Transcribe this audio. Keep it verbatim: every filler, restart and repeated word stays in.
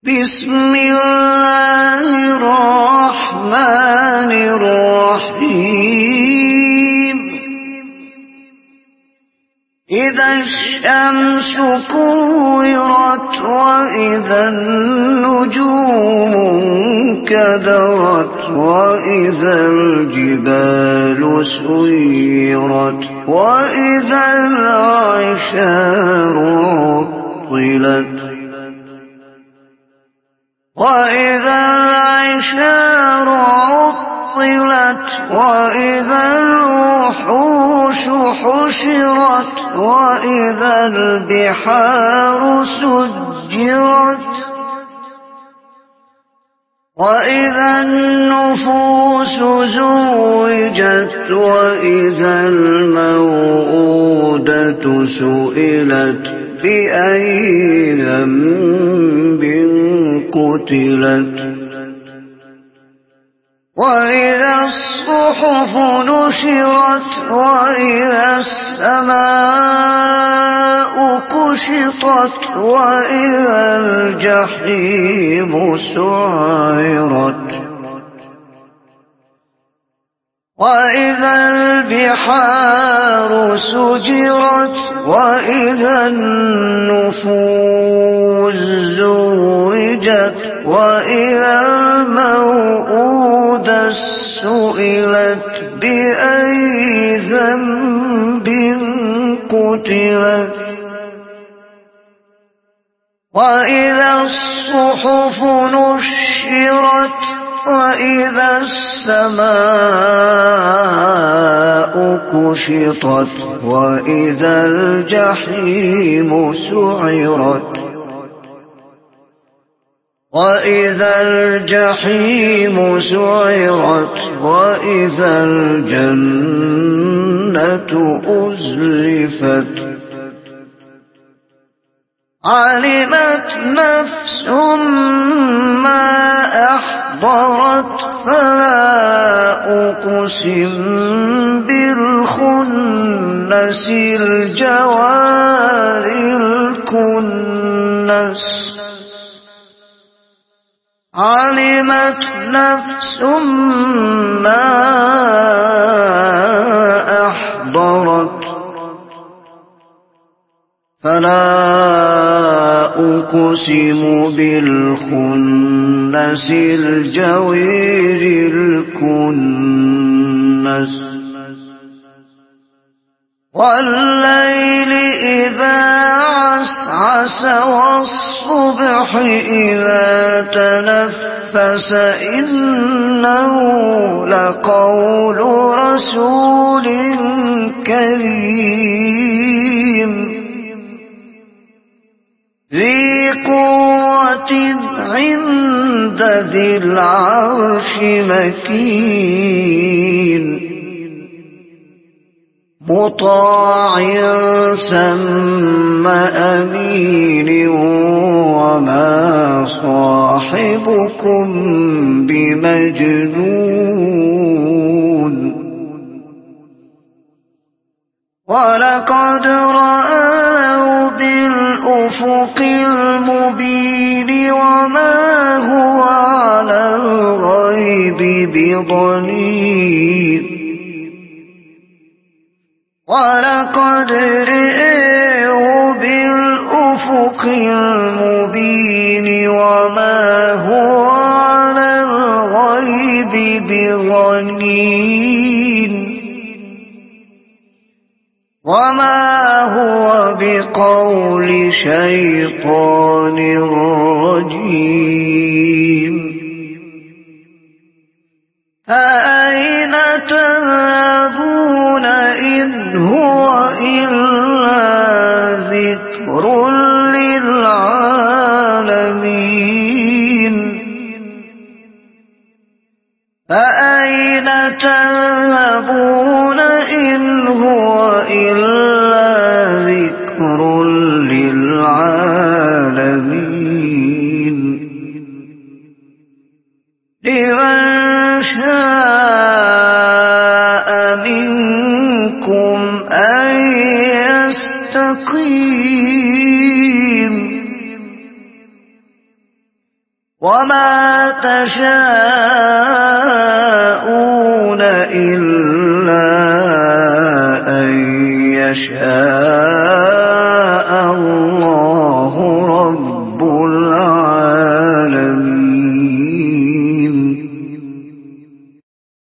بسم الله الرحمن الرحيم إذا الشمس كورت وإذا النجوم انكدرت وإذا الجبال سيرت وإذا العشار عطلت وإذا العشار عطلت وإذا الوحوش حشرت وإذا البحار سجرت وإذا النفوس زوجت وإذا الموءودة سئلت بأي ذنب قتلت وإذا الصحف نشرت وإذا السماء كشطت وإذا الجحيم سعرت وإذا البحار سجرت وإذا النفوس زوجت وإذا الموءودة سئلت بأي ذنب قتلت وإذا الصحف نشرت وإذا السماء كشطت وإذا الجحيم سعرت وإذا الجحيم سعرت وإذا الجنة أزلفت علمت نفس ما أحضرت فلا أقسم بالخنس الجوار الكنس علمت نفس ما أحضرت فلا أقسم بالخنس الجوار الكنس والليل إذا عسعس والصبح إذا تنفس إنه لقول رسول كريم ذي قوة عند ذي العرش مكين مطاع ثم أمين وما صاحبكم بمجنون ولقد رآه بالأفق المبين وما هو على الغيب بضنين ولقد رآه بالأفق المبين وما هو على الغيب بضنين وما هو بقول شيطان رجيم فأين تذهبون إن هو إلا ذكر للعالمين فأين تذهبون إن هو إلا ذكر للعالمين لمن شاء منكم أن يستقيم وما تشاءون إلا أن يشاء الله